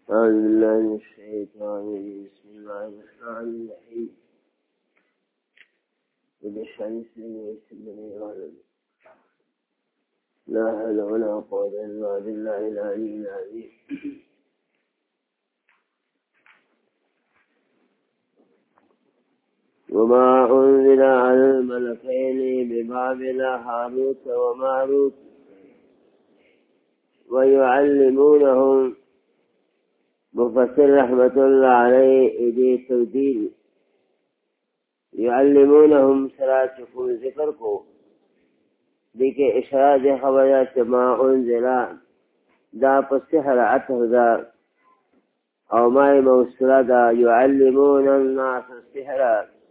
أعوذ بالله من الشيطان الرجيم بسم الله الرحمن الرحيم وبالشمس والقمر والقمر لا حول ولا قوة إلا بالله العلي العظيم وما أنزل على الملكين ببابل هاروت وماروت ويعلمونهم مفسر رحمة الله عليه دې توجیه يعلمونهم سراتكم ذکرکو دې کې اشاره دې خبره چې ما انزل دا په سحر عطف دا او ما موصوله دا يعلمون الناس السحر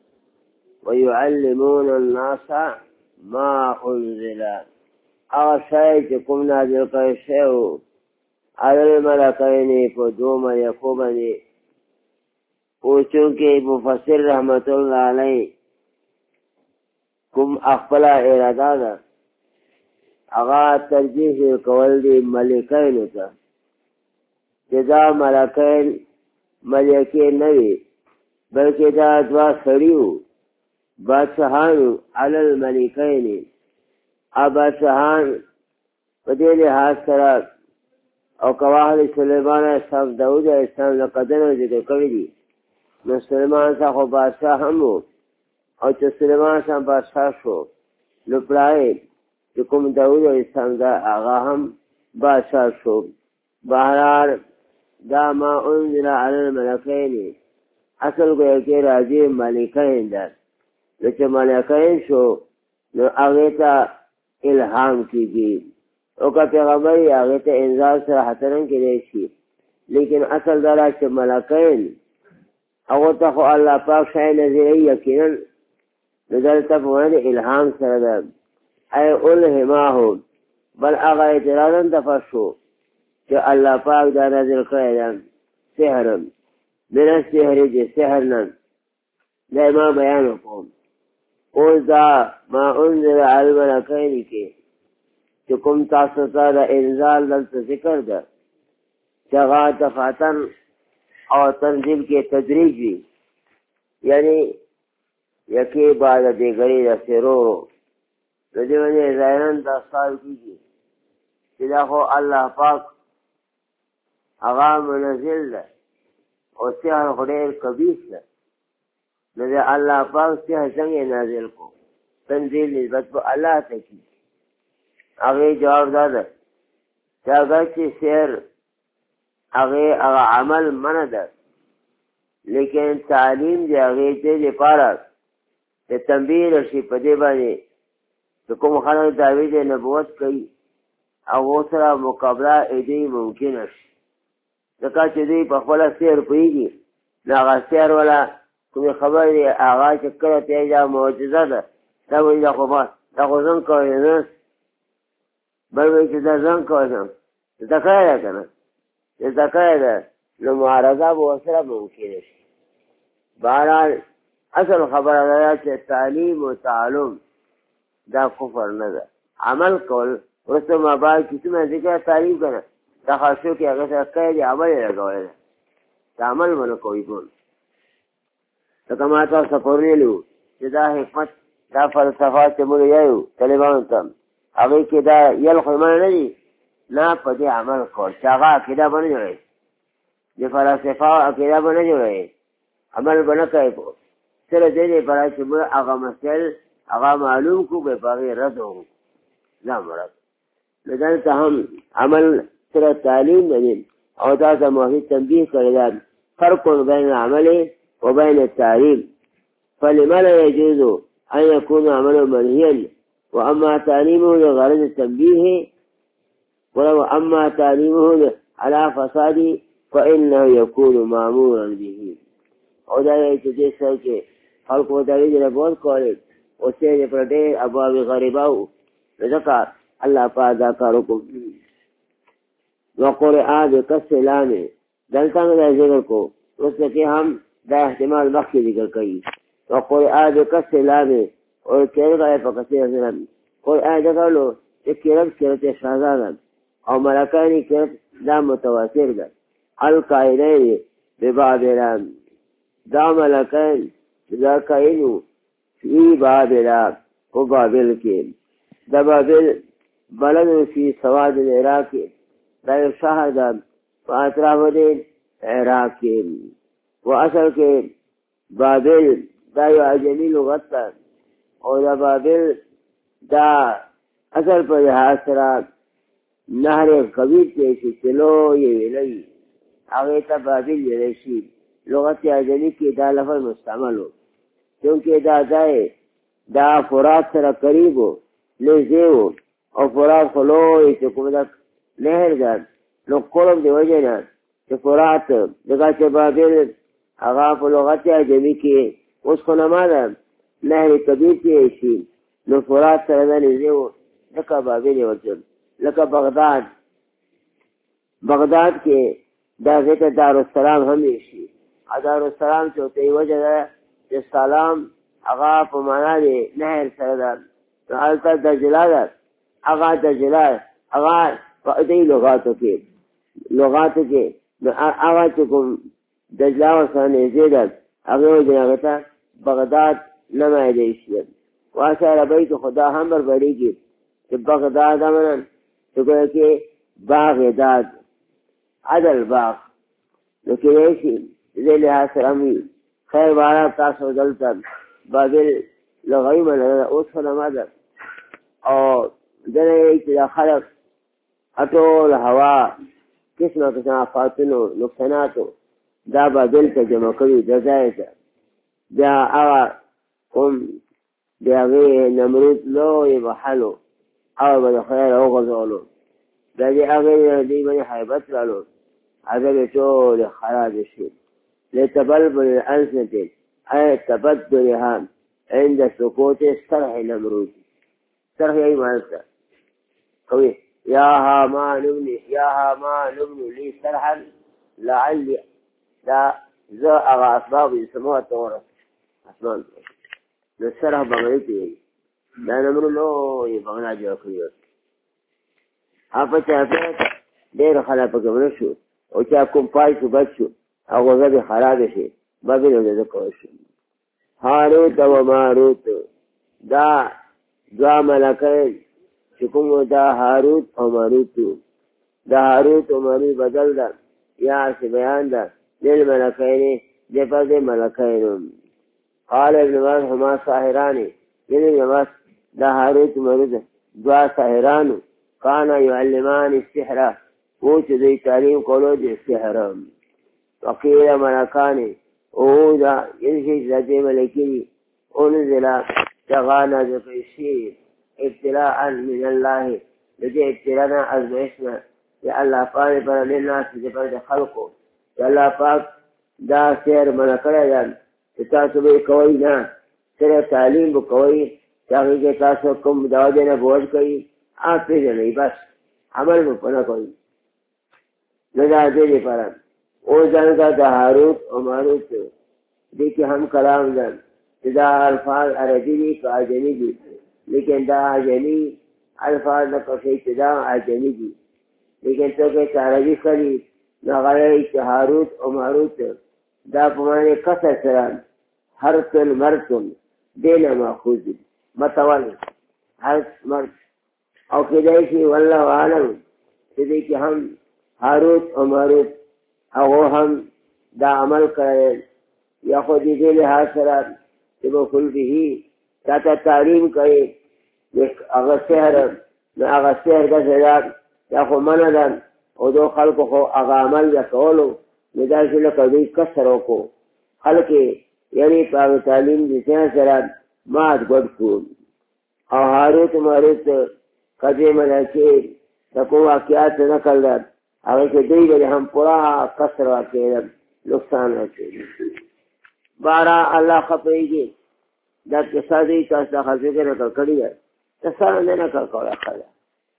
ويعلمون الناس ما انزل او شای چې کوم نازل کړی شی على الملكين فدوم يقوبني وچونکه مفسر رحمت الله علیه کوم خپل اراده ده هغه ترجیح کول دي ملکین ته جزا ملکین ملکین نه وي بلکې دا دوا سړیو بادشاهانو على الملکین ابادشاهان په دې لحاظ سره او کواهد سلیمان اسلام داود اسلام لقدنو ذکر کړی دي نو سلیمان څخه بادشاہ هم و او چې سلیمان څخه بادشاہ شو نو پلای چې کوم داود اسلام دا هغه هم بادشاہ شو بهرحال دا ما انزل علی الملکین اصل ګویا کې راځي ملکین ده نو چې ملکین شو نو هغه ته الهام کیږي او که پیغمبر هغه ته انذار سره حترن کېدی شي لیکن اصل دا چې ملکین هغه ته خو الله پاک شای نظری یقینا دلته په باندې الهام سره ده ای الهماه بل هغه اعتراضا تفشو چې الله پاک دا نازل کړی ده سحر من السحر دې سحر نن دا ما بیان وکړم اوس دا ما انزل علی الملکین کې چې کوم تاسو ته د انزال دلته ذکر ده چې هغه دفعتن او تنزیل کې تدریج وي یعنی یکی بعد دیگری رسیرو نو دې باندې ظاهراً دا سوال کېږي چې دا خو الله پاک هغه منزل ده او سحر خو ډېر قبیح ده نو د الله پاک سحر څنګه نازل کو تنزیل نسبت په الله ته کېږي هغه جواب داده چې هغه چې سحر هغه عمل منع ده لیکن تعلیم دی هغه دې لپاره د تنبیه رشي په دې باندې چې کوم خلک دعوی د نبوت کوي او سره مقابله دې ممکن شي ځکه چې دې په خپل سحر پوهیږي نو هغه سحر ولا کوم خبرې هغه چې کړه ته یا معجزه ده دا وایي دا خو ځان کوي نه بل وی چې دا ځان کوم دا کار کنه دا کار ده نو معارضه به سره ممکن شي بهرحال اصل خبره ده چې تعلیم او تعلم دا کفر نه ده عمل کول ورته ما بعد چې څه ذکر تعلیم کنه دا خاصو کې هغه څه کوي عمل لګول دا عمل ونه کوي ټول دا ما تاسو پورېلو چې دا حکمت دا فلسفه چې موږ یو طالبان ته هغه کې دا یل خو من نه دي نه په دې عمل کول چې هغه عقیده باندې جوړي د فلسفه عقیده باندې جوړي عمل باندې کوي په سره دې لپاره چې موږ هغه مسائل هغه معلوم کو به باغې رد وو نه مراد لذلك هم عمل سره تعلیم دی او دا زموږی تنبیه کړی دا فرق بین العمل وبين التعليم فلما لا يجوز أن يكون عمله منهيا وأما تعليمه لغرض التنبيه ولو أما تعليمه على فساد فإنه يكون مأمورا به وذا يجوز سوكي خلق وداري جنبوت قولي وسيد پرده أبواب غريباو لذكا الله فاذا كاركم وقرآن بكسلام دلتان دا ذکر کو رسلکی هم دا احتمال مخی ذکر کئی وقرآن بكسلام اور کہنے کا ہے فقصیر سلام قرآن ذکر لو ایک کرت شہزادن او ملکانی کرت دا متواتر دا القائلین ببابل دا ملکین دا کائنو فی بابل و بابل کی دا بابل بلدو فی سواد العراق دا یو شهر دا فاطراف دین عراق کی و اصل کے بابل دا یو عجمی لغت تا اور دا بابل دا اصل پر لحاظ سرا نهر کبیر کیسی چلو یہ ویلئی آغیتا بابل یرشی لغت عجمی کی دا لفظ مستعمل ہو کیونکہ دا دائے دا فرات سرا قریب ہو لیزے ہو اور فرات خلوئی چکم دا نہر دا لو قرب دی وجہ نا چھ فرات دکا چھ بابل اغاف لغت عجمی کی اس کو نمادا نهر کبیر کیسی نو فرات سرا دا لیزے ہو لکا بابل وجل لکا بغداد کے دا ذکر دارالسلام ہمیشی دارالسلام چوتے وجہ دا کہ سلام اغا پمانا دے نہر سردار حالتا دجلہ دا اغا دجلہ اغا فقدی لغاتو کے اغا چکم دجلہ و سانے زیدت اغا وجہ نغتا بغداد نمائی دیشید واسا ربی تو خدا ہم بربری کی کہ بغداد امنن تو کہ باغ داد عدل باغ لیکن ایسی ذی لحاظ سرامی خیر بارا تاسو دلتا بابل لغوی من اوس خلمادا اور دن ایک دا خلق اطول ہوا قسم آفاتنو نقصاناتو دا بابل تا جمع کری دزائتا دا آغا کم دا غیر نمرود لوی بحلو او بدا خیر او غزولو دا دی اغیر دی بنی حیبت لالو عذاب طول خراب شد لتبلبل الألسنة أي تبدلها عند سقوط سرح نمرود سرح أي معنى قوي يا هامان ابن لي سرحا لعلي لا ذا أغا أسباب يسموها التورس أسمان السرح بغريتي لا نمر له يبغنا جاكريوس apa چاپیت دیر خلا پکمنه شو او چا کوم پای شو بچ شو او غزب خراب شي بابل ولې کوي شو هاروت و ماروت دا دوا ملکین چې کوم دا هاروت او ماروت دا هاروت او ماروت بدل ده یا څه بیان ده دل ملکین د پد ملکین قال ابن عباس هما ساحران ابن عباس دا هاروت و ماروت دوا ساحرانو كان يعلمان السحر وچ دی تعلیم کولو دی سحر وقیل ملکانی اودا ینشی ذاتی ملکی انزلا تغانا ذکیشیر ابتلاء من الله لدي ابتلانا ازمعشنا يا الله پاک پر للناس جبرد خلقو يا الله پاک دا سیر ملکڑا جان تاسو به کوئی نا صرف تعلیم بو کوئی چاہیے کہ تاسو کم دعوی دینا بوجھ کوئی آپ پیجے نہیں بس عمل میں پناہ کوئی ندا دینے پارا او جان کا دا حاروت و ماروت دیکھیں ہم کلام جان دا الفاظ عربی دی کا عجمی دی لیکن دا عجمی الفاظ نقصی دا عجمی دی لیکن تو کہ عربی کری نغیر حاروت و ماروت دا پمانے قصر سران حرطن مرطن دینا ماخوذ متوال حرط مرط او کدایشی واللہ عالم کدی کہ ہم حاروت و ماروت او ہم دا عمل کرے یا خودی دے لحاظ سرات کہ وہ کل بھی تاتا تعلیم کرے اگر سحر کا سرات یا خو مندن او دو خلق خو اغا عمل یا کولو نداشی لکردی کسروں کو خلق یعنی پاک تعلیم جسے سرات مات گڑ کون او حاروت و ماروت قدر ملکی تکو واقعات نکل دار اگر کہ دی بلے ہم پورا قصر واقعی نقصان رکھے بارا اللہ خفائی گی دا قصہ دی تاستا خفی کے نکل کری ہے تسان نے نکل کولا خلا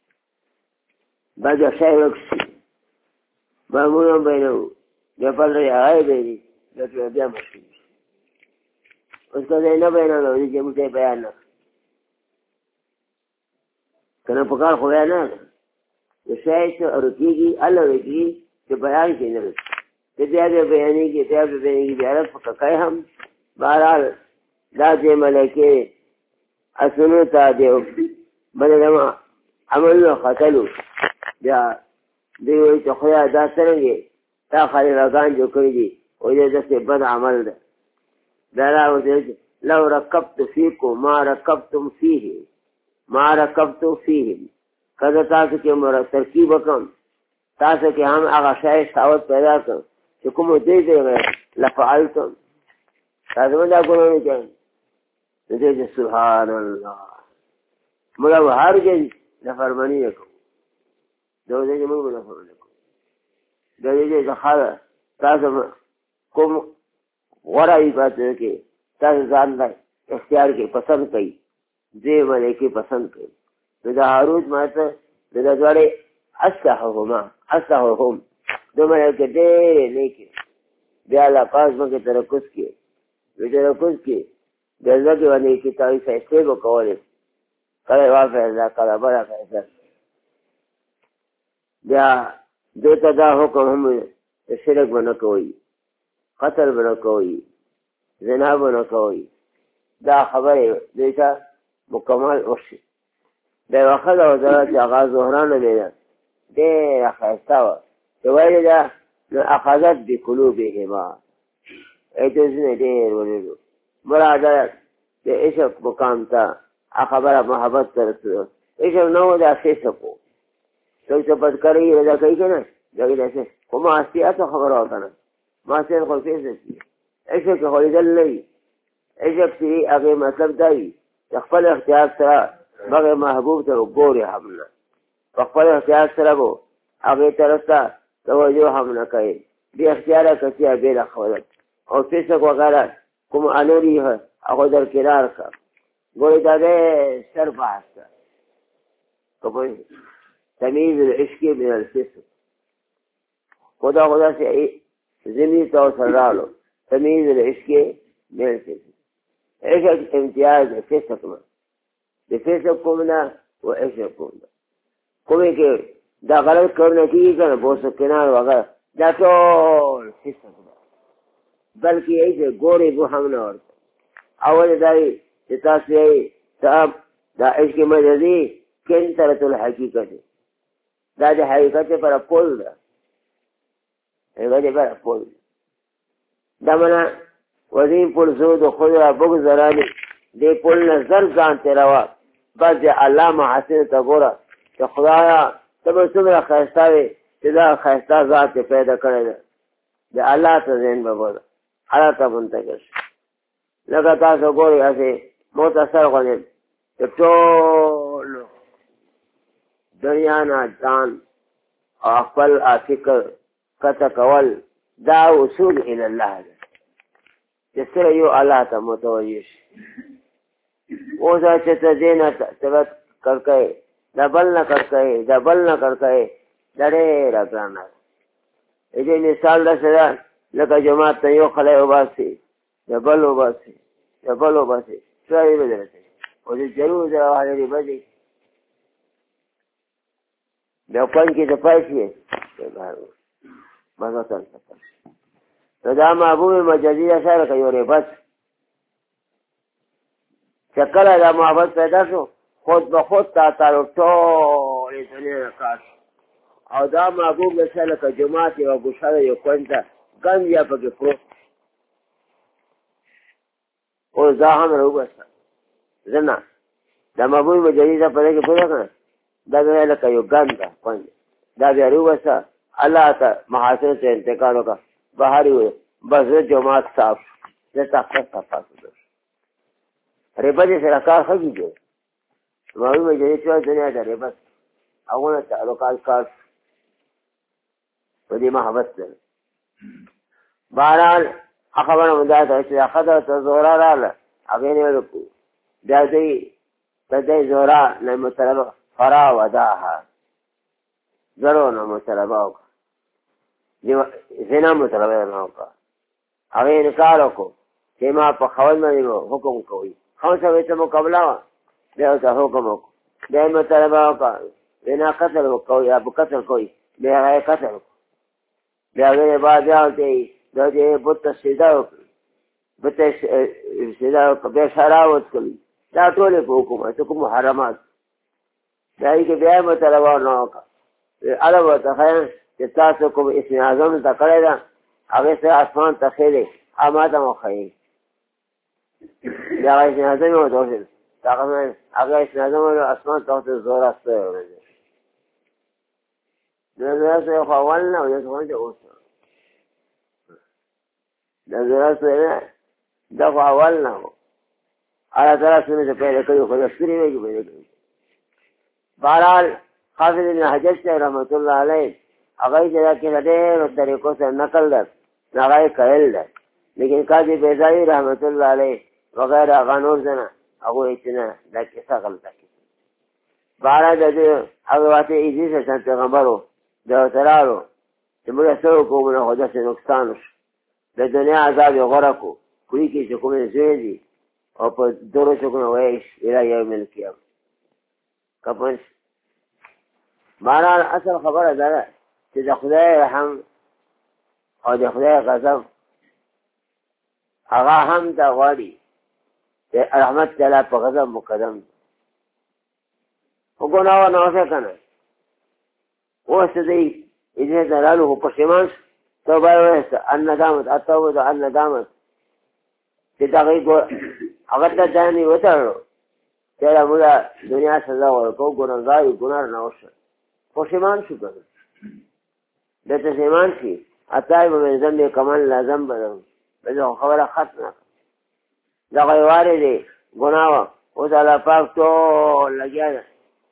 باجا شای رکسی معمولوں بینو جپل رہی آئے بینی لیکن بیا مشکل اس کو دے نہ بینا لو نیچے مجھے بیان نہ کنا پکار خدا نا شاید رکیگی اللہ رکیگی کہ بیان کی نہ رکھی چې بیا به بیانېږي بیا به بیانېږي بیا رب ککای هم بهرحال دا دې ملکې اسونو ته د بلې عملونه ختلو بیا دوی وایي چې خدایه دا څرنګې تا خلیفګان جوړ کړي دي وایي داسې بد عمل ده بیا راوځي لو رکبت فیکم ما رکبتم فیه ما رکبتم فیهم کله تاسو کې ترکیب وکړم تاسو کې هم هغه شی ساوت پیدا کړم چې کوم دې لفعلتم تاسو دا ګورئ چې دې سبحان الله موږ هرګز نافرمانی نه کوو دا دې موږ نافرمانی کوو دا دې ځخاله تاسو کوم غوړه عبادت کې تاسو ځان له اختیار کې پسند کړئ دې باندې کې پسند کړئ دا هاروت ماته دا دوړې اصحهم دومره کې ډېر لیکي بیا لا پاس مګه ترکوس کې ترکوس کې دلته کې باندې کې تاسو فیصله وکولې کله وافه کله بڑا فیصله بیا دته دا حکم هم شرک بنه کوي قتل بنه کوي زنا بنه کوي دا خبره دیتا مکمل وشي دا وخت او دا چې هغه زهرانه دی ډېر ښایسته وه چې ویلې ده نو اخذت بقلوبهما ایتوزونه ډېر ولیدو براده د عشق مقام ته خبره محبت ته رسېدو عشق نه و دا فیسق و څوک چې بدکاري رضا کوي که نه دغې داسې خو معصیت خبره وه که نه معصیت خو فیسق وي عشق کې خو لیدل نه وي عشق چې هغې مطلب دا وي چې خپل اختیار سره مغه محبوب ته ګوري هم نه په خپل اختیار سره به هغې طرف ته توجه هم نه کوي بې اختیاره کسي بېله خبره او فسق وغیره کوم انوري هغه در کنار کړه ګورې دا دی ستر بحث ده که پوهېږې تمیز العشق من الفسق خدا چې ضمني ته ورسره راغلو تمیز العشق من الفسق عشق امتیاز د فسق نه د فسق کوم نه و عشق کوم نه کومې کې دا غلط کارونه کېږي که نه بوس کنار وغیره دا ټول فسق ده بلکې ایسه ګورې بو هم نه ورته اول دا وي چې تاسو یې صاحب دا عشق مجازي کنترة الحقیقت دا د حقیقت پر پول ده حقیقت پر پول دا منا وزین پول زود و خود را بگذرانی دی پول نه زر ځان تېروه بس د الله محاسن ته ګوره چې خدایا ته به څومره ښایسته وې چې دا ښایسته ذات یې پیدا کړی ده د الله ته ذهن به بوله الله ته منتقل شي لکه تاسو ګورئ هسې مختصر غوندې چې ټول دنیا نه ځان او خپل فکر قطع کول دا اصول الی الله ده چې سره یو الله ته متوجه شي اوس چې ته دې نه تبت کړکئ دا بل نه کړکئ دا بل نه کړکئ دا ډېره ګرانه ده دې مثال داسې ده لکه جومات ته یو خلی وباسي د بل وباسي د بل وباسي څه به درته او د جرو د راوهلې بدې بیا کون کې د پیسې مزه ته نو دا محبوب مجازي سره که یو ربط چې کله دا محبت پیدا شو خود به خود تا تعلق ټولې دنیا نه کار او دا محبوب سره لکه جومات یوه ګوشه ده یو کونج ته ګنج یا پکې پروت اوس دا هم راوباسه زه نه دا محبوب مجازي ته په دې کې پوه که نه دا بیا لکه یو ګنج ده کونج دا بیا راوباسه الله ته محاسن ته انتقال وکړه بهر وي بس زه جومات صاف زه تخته صفا کړم ربط سره کار ښه کېږي محبوب مجازي ټول دنیا ده ربط هغونه تعلقات کار په دې محبت سره بهرحال خبره مو دا ده چې ښځه ته زهره راغله هغې نه وکړو بیا دوی د دې زهره نه مطلبه فرا وداها زرو نه مطلبه وکړه زنا مطلبه نه وکړه هغې انکار وکړو چې ما په خول باندې حکم کوي خو سره ته مقابله وه بیا ورته حکم وکړو بیا یې مطلبه وکړه زنا قتل وکړو یا به قتل کوي بیا هغه یې قتل وکړو بیا هغې نه بعد بیا ورته دا چې بت ته سجده وکړي بت ته سجده وکړه بیا شراب وڅښل دا ټولې په حکومت کوم محرمات د هغې کې بیا یې مطالبه ورنه وکړه هله به ورته ښیم چې تاسو کوم اسم اعظم زده کړی ده هغې سره اسمان ته ښې دی ما ته مو ښیي د هغه اسم اعظم یې ورته وښیم هغه اسم اعظم اسمان ته ورته زور استی ورځي د زړه خو اول نه او د خو اوس د زړه نه دا خو اول نه و الله تعالی څنګه پیدا کړي خو د سترې وایي پیدا کړي بهرحال حافظ ابن حجر صاحب رحمت الله علیه هغه چې دا کې ډېرو طریقو سره نقل ده هغه یې کړل ده لیکن قاضي بیضاوي رحمت الله علیه وغیره هغه نور ځنه هغوی چې نه دا کیسه غلطه کړي بهرحال د دې هغه واقع ایزي سره پیغمبر و د ورته راغلو چې موږ څه وکړو نو خو داسې نقصان وشو د دنیا عذاب یې غوره کړو کوی کې چې کومې زوی دي او په دورو شکونه ویش الى یوم القیامه کپنش بهرحال اصل خبره دا ده چې د خدای رحم او د خدای غضب هغه هم دا غواړي چې رحمت تعالی په غضب مقدم خو ګناه ونه وشوه که نه اوس دی اذن دلاله پښیمان شو توبه یې وایسته الندامت التوبه الندامت چې دغې هغه ته ځان یې وتړلو چې دا موږ دنیا سزا ورکوو ګنهګار یو ګناه نه وشوه پښیمان شو که نه د پښیمان شي التائب من ذنب کمن لا ذنب له بل خبره ختمه دغه یې وارې دی ګناه وه اوس الله پاک ټول لګیا ده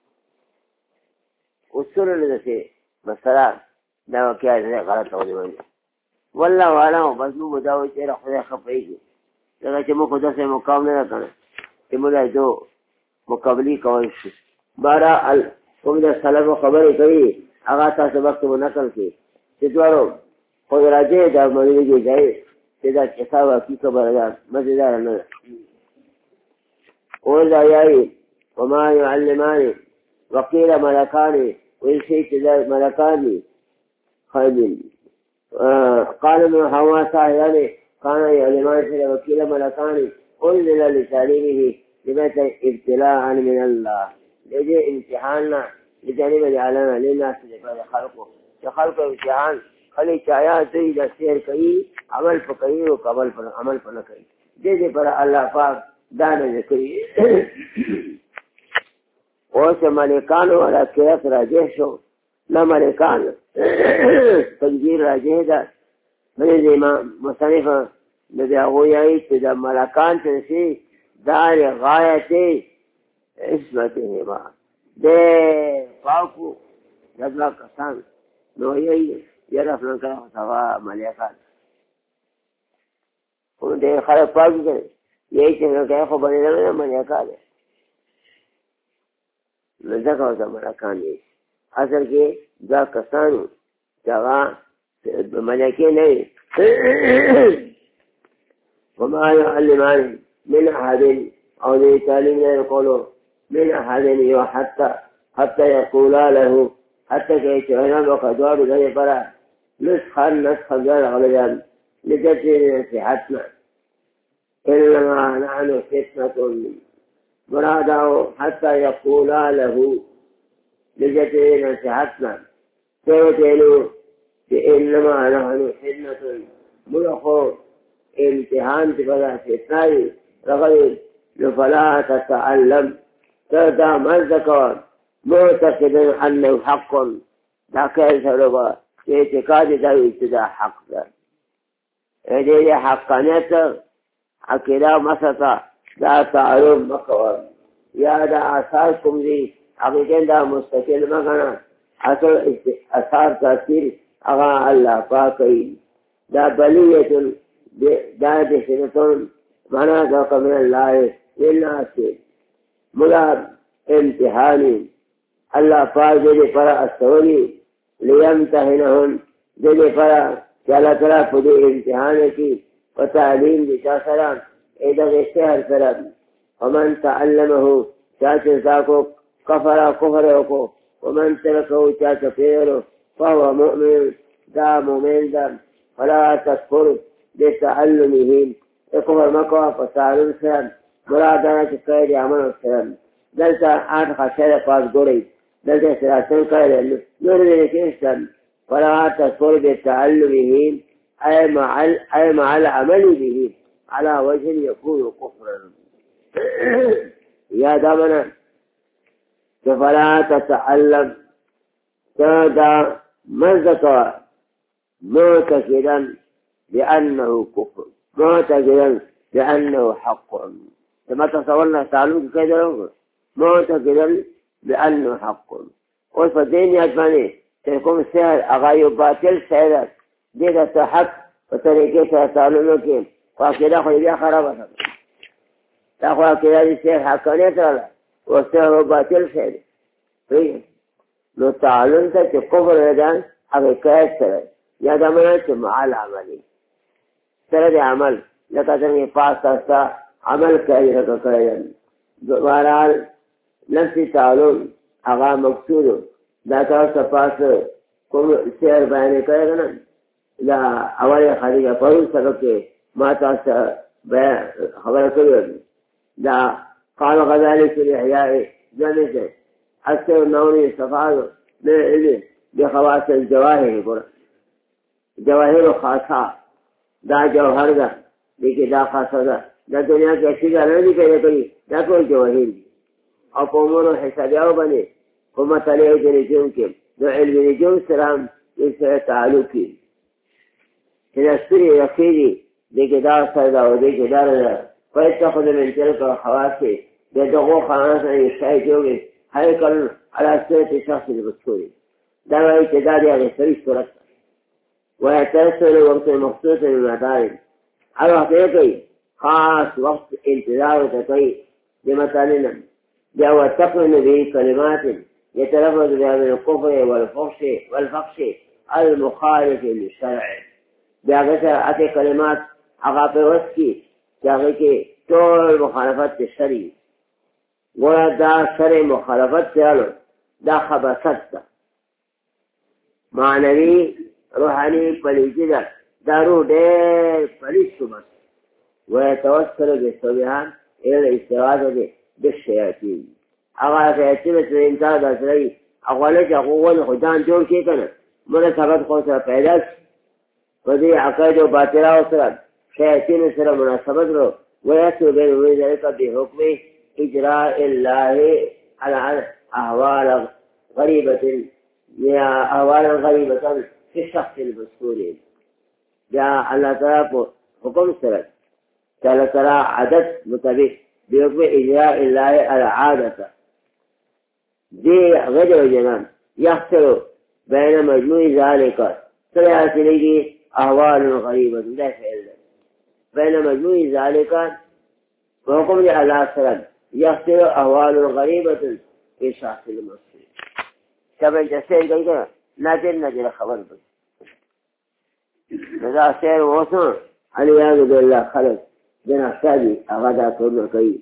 اصول دسې مسله دا واقعه دی غلطه ونیولې والله اعلم بس موږ دا وایو چې یاره خدای ښه پوهېږي ځکه چې موږ خو داسې مقام نه ده که نه چې موږ دو مقابلې کولی شو بهرحال کوم د سلفو خبرې کوي هغه تاسو وخت مو نقل کړي چې دواړو خو راجع ده مولوي ځای چې دا کیسه واقعي خبره ده مزېداره نه ده اوس دا یایي وما يعلمان وقیل ملکان ویل شي چې دا ملکان دي خیبین قال ابن حوا صاحبان كان يعلمان في وكيل ملكان انزل لتعليمه لماذا ابتلاء من الله لجي امتحاننا لجانب العالم للناس لفعل خلقه خلق امتحان خلی چایا دوی دا سیر کئی عمل پا کئی و عمل پا نکئی دیده پر اللہ پاک دانا ذکری اوس ملکانو علا قیاس راجح شو نا ملکان تنجیر راجح دا بلد امام مصنف ندی اغویائی چه دا ملکان تنسی دار غایت عصمتهما دے پاکو دبلا کسان نو یہی یرا فلان کرا سوا ملکان ان دے خلق پاکی کرے یہی چه کہ خو بنی دلو ملکان ہے نزدک ہوتا ملکان دی اصل کے دا کسانو جگہ ملکی نہیں وما يعلمان من أحد أو لتعليمنا يقولوا من أحد حتى يقولا له حتى كيتعلم وقدوار ذلك فلا نسخا ذلك غلجان لتجري نصيحتنا إنما نحن فتنة مراده حتى يقولا له لتجري نصيحتنا كيتعلم إنما نحن فتنة ملخو امتحان تفضل فتنائي رغل فلا تتعلم تدى مزدكوان معتقدا أنه حق ذاكر سربا اعتقاد ذا ابتداء حق ذا هذه حقانية عقيدة مسطة ذا تعلم مكوان يا دا آثاركم ذي حقيقين دا مستقل مكانا أثار تأثير أغا الله باقي دا بلية دا بسنة مناطق من الله للناس ملاب امتحاني الله پاک دے پر استولی لیمتحنهم دے پر چالا ترا پدے امتحان کی و تعلیم بچا سلام ایدغ اشتہر سلام ومن تعلمه چاچر ساکو کفر کو ومن ترکو چاچر پیرو فهو مؤمن دا مومن دا فلا تکفر بتعلمهم کفر مکوه په تعلم سره مرادانه چې کړی دی عمل سره دلته آن خاصه پاس ګورئ دلته سراتن کړی نور دې کې فلا تكفر بتعلمهم أي مع العمل به على وجه يكون كفرا يا دامنا فلا تتعلم كذا مزك معتقدا بأنه كفر معتقدا بأنه حق كما تصورنا تعلم كذا معتقدا بأنه حق والفدين يجمعني تكون سهل أغايو باطل سهلت ديك التحق وطريقة تعلمه كيف وكذا خلي بيها خرابة تأخذ كذا السهل حقانية ترى والسهل باطل سهل فيه لو تعلمت كفر لدان حقيقة سهل يا دمنا مع العمل سهل عمل لك تنهي فاستا عمل كأيها كأيها بهرحال نفس تعلم أغا مقصوده دا تاسو پاس کوم شعر بیان کړی نه دا اوله خارجه پرون سبق کې ما تاسو خبره کړې دا قال غزالي في احياء جنته اكثر نوري صفاء من بخواص الجواهر جواهر خاصه دا جوهر ده دغه دا خاصه ده د دنیا کې څنګه نه دي کوي دا ټول جواهر او په موږ حسابيو باندې کومه تعالی د نجوم کې د علم نجوم سره یې تعلق کې چې سری اخیری دغه دا سره او دغه دا فيتخذ من تلك الخواص دغه خاص شای جوړي هيكل على سيره شخص المذكور دا وايي چې دا د سری صورت ويتصل وقت مخصوص للمدارس على حقيقي خاص وقت انتظار تقي بمثالنا جاء تقرن به كلمات يتلفظ بها من الكفر والفحش المخالف للشرع بهذا أتي كلمات عقاب وسكي جاء طول مخالفات الشرع ودا شرع مخالفات سيالو دا خبثت معنوي روحاني پليجي دا روح دير پليج سمس ويتوصل بالصبيحان إلى الاستغاثة بالشياطين هغه شیاطین چې انسان داسري اغواله چې هغه خدان جوړ کې کنه مناسبت خو سره پیدا په دې عقاید او باطلا سره شیاطین سره مناسبت ورو ويأتي بين ذلك بحكم إجراء الله على أهوال غريبة يا أهوال غريبة في الشخص المذكور جاء الله تعالى حكم سره تعالى ترى عدد مطابق بحكم إجراء الله العادة دي غير جنان يحصل بين مجموع ذلك ثلاث لدي أهوال غريبة لا فعل بين مجموع ذلك وحكم الله سلام يحصل أهوال غريبة في شخص المصري كما جسد قلت نادر خبر بس لذا سير وصن عليها بالله خلق جنا سادي أغدا كل كي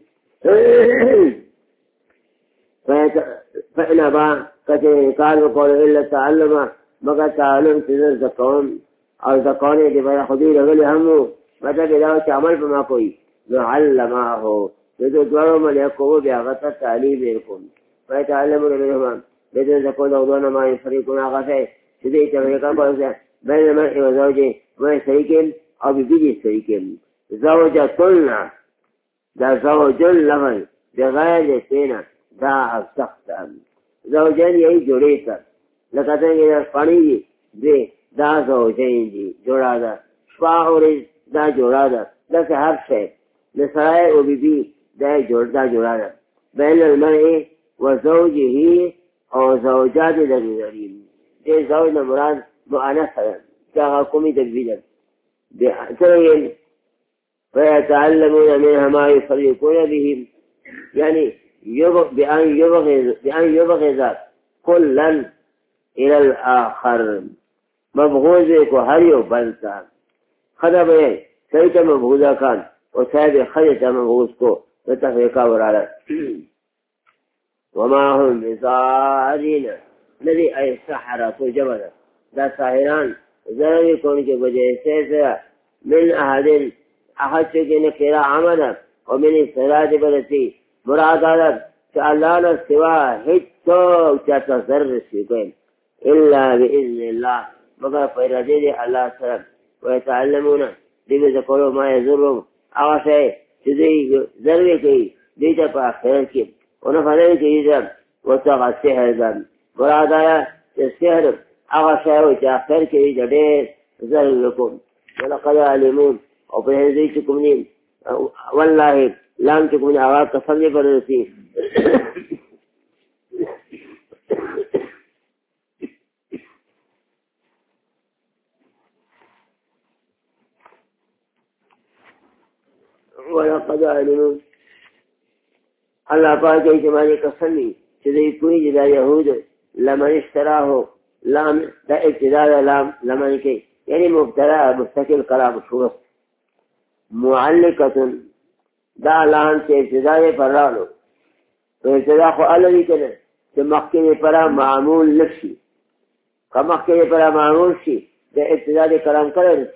فإن با كتير قال وقول إلا تعلم مگر تعلم تزر زكون اور زكون دي بنا خدي لغلي همو مطلب إذا عمل بما کوئی نعلمه جدو دوارو مليكو بأغتا تعليم يكون فيتعلمون منهما بدون زكون دوضون ما يفريقون أغفه جدو تفريقا قوسا بين المرء وزوجه ما شريك أو ببدي شريك زوجة دا زوجن لغل بغير سينا دا افسخت زوجن یہی جوڑے سر لکھتے ہیں کہ پانی دے دا زوجین دی جوڑا دا شفا اوریز دا جوڑا دا دا سے ہر شے نسائے او بی بی دا جوڑا دا بین المرء و زوجہی او زوجات لغیرین دے زوج نمراد مؤنث ہے کیا قومی تکبیر سرین فيتعلمون منها ما يفرقون بهم يعني بأن يبغض كلا إلى الآخر مبغوض کو هر یو بلتا خدا به سيت مبغوضا كان وسابق خيت مبغوض کو تفرقا ورالا وما هم بصارين الذي أي سحرة جبل دا ساحران ضرر کون کے وجہ سے من احد احد چکے نکرا عمد ومن استراد برسی مراد عدد کہ اللہ نے سوا ہچ تو چاہتا ضرر سکیں الا باذن اللہ مگر فیرادی دی اللہ سرم ویتعلمون دیگه ذکرو ما یضرهم آغا شای چیزی ضرر کی دیتا پا خیرن کی ونفرن کی دیتا وطاقا سحر دن مراد آیا سحر آغا شای چا خیر کی دیتا دیر ضرر لکم ولقد علمون او پر حضری چکم نیم واللہ لام چکم نیم آغا قسم پر رسی ولقد علموا الله پاک اجمالی قسمی چیزی کوئی جدا یهود لمن اشتراه لام دا ابتداء لام لمن کی یعنی مبتدا مستقل کلام شروع معلقة دا لام سے ابتداء پر رالو تو ابتداء خو علوی کنه کہ مخکن پرا معمول نفسی که مخکن پرا معمول شی دا ابتداء کلام کرد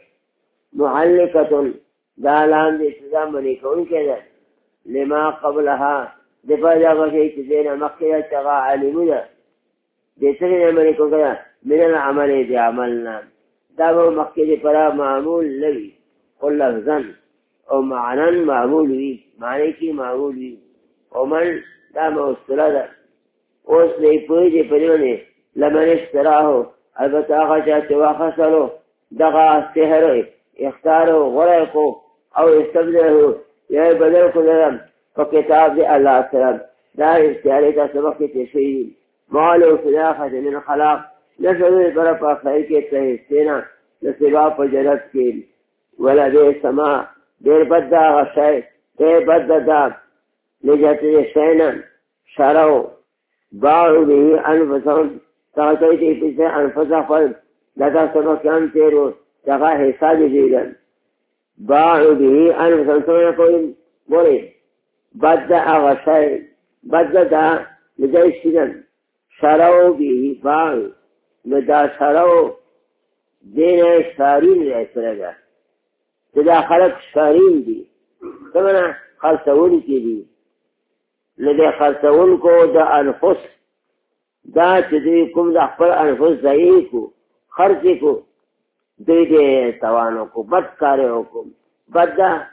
معلقة دا لام دی ابتداء منی کون کے دا لما قبلها دفاع جاگا شئی چیزینا مخیرہ چغا علمو دا دیترین منی کون کے دا من العمل دی عملنا دا وہ مخیر پرا معمول لگی قل لفظن او معنن معمول وی معنی کی معمول وی او من دا موصلہ دا اوس نہیں پوئی دی پریونے لمن اشتراہو البتہ آغا چاہتے واخصلو دغا سحر اختارو غرائقو او استبدلو یا بدل کو درم فکتاب دی اللہ سلام دا اختیاری تا سبق کی تشویل مالو فلاخت من خلاق نسلو برپا خیر کے تحسینا نصبا پر جرد کی ولا بے سما دیر بد دا غشای دیر بد دا نجات شینا شرو باعو به انفسهم تغطیتی پیسے انفسا فرد لتا سبقیان تیرو تغا حساب دیگن باعو به انفسهم سمنا کوئی بولی بد دا غشای بد دا نجات شینا شرو به باعو ندا شرو دین شارین رہتا گا دا خلق شارین دی سمنا خلصون کی دی لدے خلصون کو دا انفس دا چدوی کم دا خپل انفس ضعیف کو خرچی کو دوی دے توانو کو بد کارے حکم بد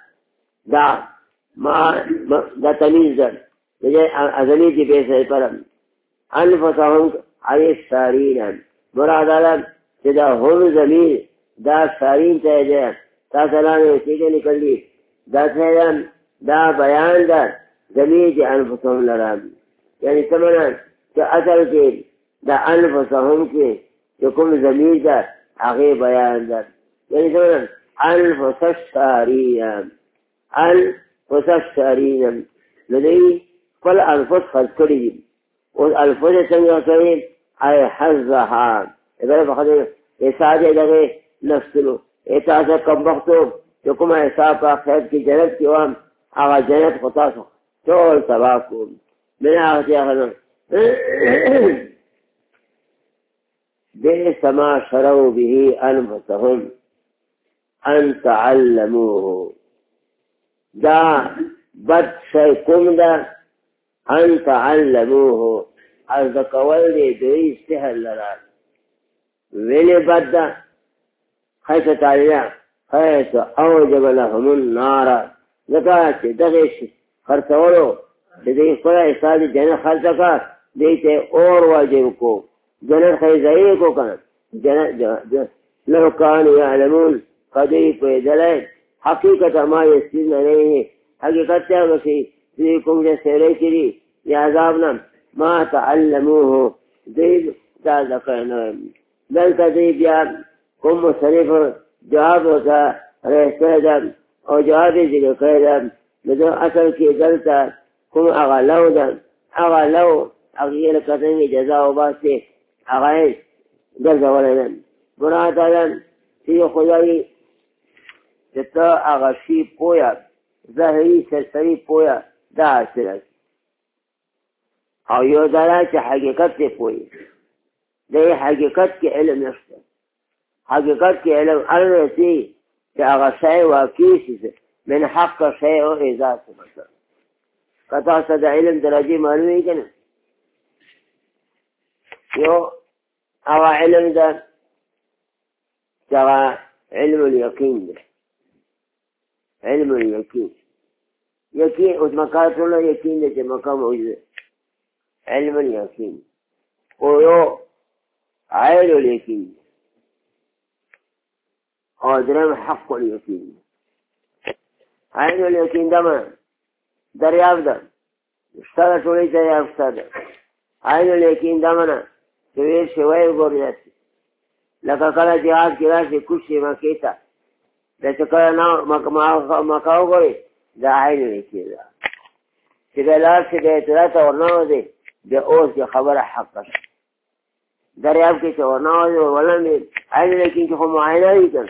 دا تمیز در لدے ازلی دی بیسے پرم انفسهم عیش شارین مراد علم دا هم زمین دا شارین تیجے تاسلانے سیدھے نکل دی دا تیجن دا بیان دا زمین دی انفسهم لرام یعنی سمنا کہ اصل کے دا انفسهم کے جو کم زمین دا آغی بیان دا یعنی سمنا انفس الشارین انفس الشارین لدی کل انفس خلق کری دی اس الفس سنگا کریم اے حزها اگر بخدر احساس لگے نفسلو احساس کم وقتو جو کم احساس پا خیر کی جنت کی وام آغا جنت خطا سو چول تباہ کو میں آغتی آخرنا بئس ما شروا به انفسهم ان تعلموه دا بد شیکم دا ان تعلموه از دکول دی دوی سحر لرار ویلی بد دا خیس تعلینا خیس اوجب لهم النار ذکا چه دغیش خرسولو چه دی خدا احساس جنت خرسکا دیتے اور واجب کو جنت خیزائی کو کنا جنت لو کانو یعلمون قدی پیدلائن حقیقت ما یسین نہیں ہے حقیقت تیا گسی دی کم جیسے رئی کری یا عذابنا ما تعلموه دی دا ذکرنا دلتا دی بیا کم مصرف جواب ہوتا رہتا دا اور جوابی ذکر کردا لدو اصل کی دلتا کم اغلو دا اغلو اغیل قطنگی جزاو باستے اغائن دلتا ولدن براتا دن تی خدای جتا اغشی پویا ظاہری سرسری پویا دا حاصل او یو دارا چه حقیقت تے پوئی دے حقیقت کے علم نشتا حقیقت کی علم ارسی کہ اگر شیء واقعی سے من حق کا شیء و اذا سے مطلب کتا صدا علم درجی معلومی کنا یو اغا علم دا تغا علم اليقین دا علم اليقین یقین اس مقام سنو یقین دا چه مقام موجود علم اليقین او یو عین اليقین اور درم حق اليقین عین اليقین دا من دریاب دا اشتادا تولی دریاب اشتادا عین اليقین دا منا چویر شوائی گوری داتی لکا کلا جہاد کی راسی کشی مکیتا لیکن کلا مکاو گوری دا عین اليقین دا چگه لار چگه اطلاعات ورناو دی دا اوز کی خبر حق کش دریاب کی ورناو دی ورناو دی عین اليقین کی خو معاینہ دی کن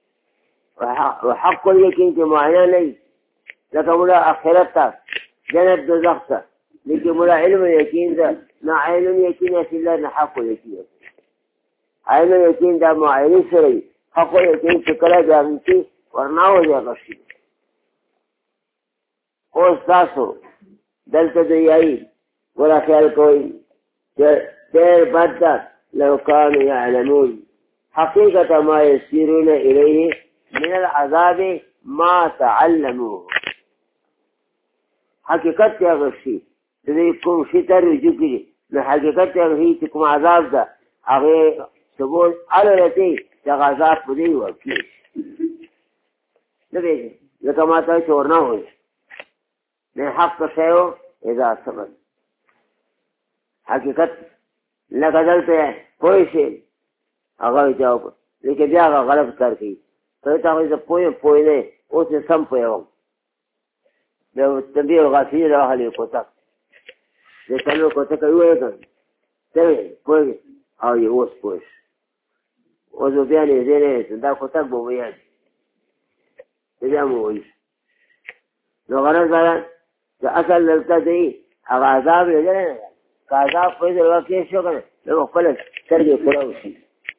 وحق اليقین کی معاینہ نہیں لکه مولا آخرت تا جنت دوزخ تا لیکن مولا علم یقین دا نا عین یقین اسی اللہ نا حق یقین عین یقین دا معاینی سرئی حق یقین چکلا جانتی ورناو جا غشی اوز تاسو دلتا دیائی ولا خیال کوئی دیر بدد لو کانو یعلمون حقیقت ما یسیرون الیه من العذاب ما تعلموه حقیقت کیا غشی دې کوم شي ته رجوع کړي نو حقیقت ته هیڅ کوم عذاب ده هغه ثبوت علته چې عذاب پدې ورکی نه دی لکه ما ته شور نه وي نه حق شیو اذا ثبت حقیقت لکه دلته پوه شي هغه جواب لیکن بیا هغه غلط کار کوي ته ته پوه نه اوس سم پوه لو تنبيه الغافلين أهل كتك لكنه كتك يوجد تبعي كويس أو يوس كويس وذو بياني زيني تندا كتك بوبيان تبعي مويس لو غرز على أصل للتدعي أغاذاب لجلنا كعذاب قيد الواقع شو كان لو قلت ترجي كلاوشي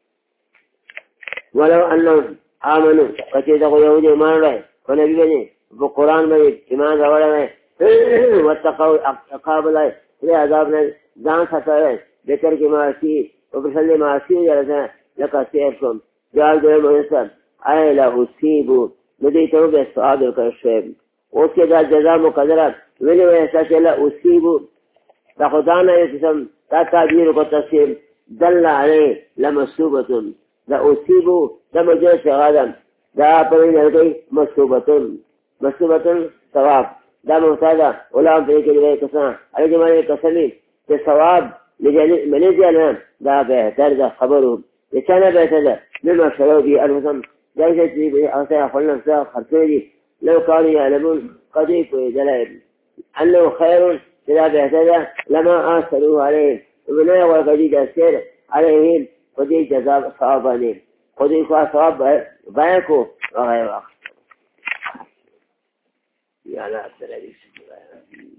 ولو أنهم آمنوا فتدقوا يهودي ما رأي ونبي بني بقرآن میں ایمان روڑے میں واتقوا عقاب اللہ لے عذاب نے جان ساتھ بہتر کی معاشی وبسلی معاشی جلسہ لکا سیرکم جال دوئے محسن آئے لہو ندیتو بے صحابر کا شعب اس کے بعد جزا مقدرات ولی ویسا کہ لأصیبو تا خدانا یقسم تا تعبیر کو تصیر دل علیہ لمصوبتن لأصیبو دا مجرد غادم دا پرین ہلگئی مصوبتن مصوبة ثواب دا مهتادا ولهم في كلمة كسنا على جمال كسمين كثواب من يجعلنا دا بيهتر دا خبرهم لكان بيهتر مما شروا به أنفسهم جايزة به أنسى أخلنا نفسها خرسولي لو كانوا يعلمون قديك دلائل أنه خير كذا بيهتر لما آثروه عليهم وبناء والقديد السير عليهم قديك جزاب صوابانين قديك صواب بيكو وغير آخر يا لا أبدال